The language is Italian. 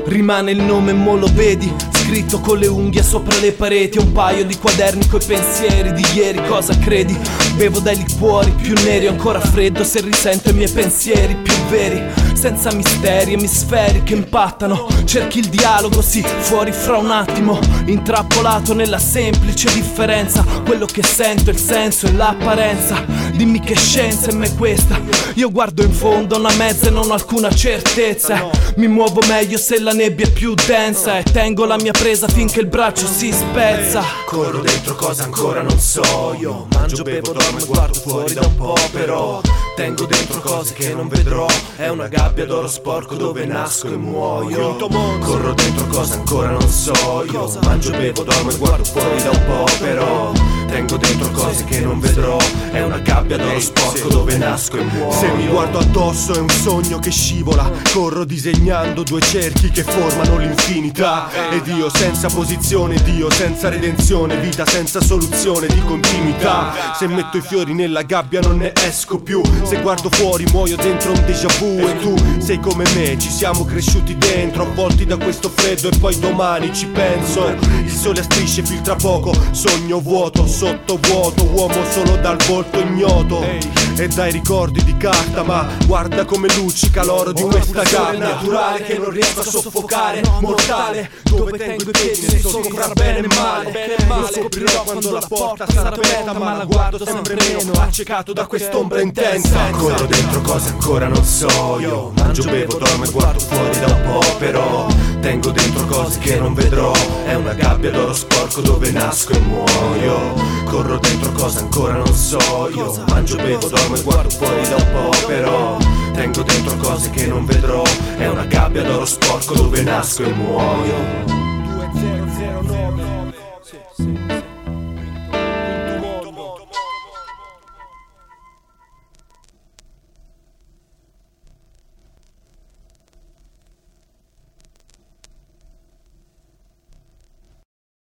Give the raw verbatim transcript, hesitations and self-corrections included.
rimane il nome, mo lo vedi, scritto con le unghie sopra le pareti. Un paio di quaderni coi pensieri di ieri, cosa credi? Bevo dai liquori più neri, ancora freddo se risento i miei pensieri più veri. Senza misteri, emisferi che impattano, cerchi il dialogo, sì, fuori fra un attimo, intrappolato nella semplice differenza. Quello che sento, il senso e l'apparenza. Dimmi che scienza è me questa. Io guardo in fondo a una mezza e non ho alcuna certezza. Mi muovo meglio se la nebbia è più densa, e tengo la mia presa finché il braccio si spezza. Corro dentro cosa ancora non so. Io mangio, bevo, dormo e guardo fuori da un po', però tengo dentro cose che non vedrò. È una gabbia d'oro sporco dove nasco e muoio. Corro dentro cosa ancora non so. Io mangio, bevo, dormo e guardo fuori da un po', però tengo dentro cose che non vedrò. È una gabbia d'oro sporco dove nasco e muoio. Se mi guardo addosso è un sogno che scivola. Corro disegnando due cerchi che formano l'infinità. Ed io senza posizione, Dio senza redenzione, vita senza soluzione di continuità. Se metto i fiori nella gabbia non ne esco più. Se guardo fuori muoio dentro un déjà vu. E tu sei come me, ci siamo cresciuti dentro, avvolti da questo freddo, e poi domani ci penso. Il sole a strisce filtra poco, sogno vuoto, sottovuoto, uomo solo dal volto ignoto e dai ricordi di carta. Ma guarda come luccica l'oro di questa gabbia naturale che non riesco a soffocare, mortale, dove tengo i piedi ne so fra bene e male. Lo scoprirò quando la porta sarà aperta, ma la guardo sempre meno, accecato da quest'ombra intensa. Corro dentro cose ancora non so. Io mangio, bevo, dormo e guardo fuori da un po', però tengo dentro cose che non vedrò. È una gabbia d'oro sporco dove nasco e muoio. Corro dentro cose ancora non so. Io mangio, bevo, dormo e guardo fuori da un po', però tengo dentro cose che non vedrò. È una gabbia d'oro sporco dove nasco e muoio. duemilanove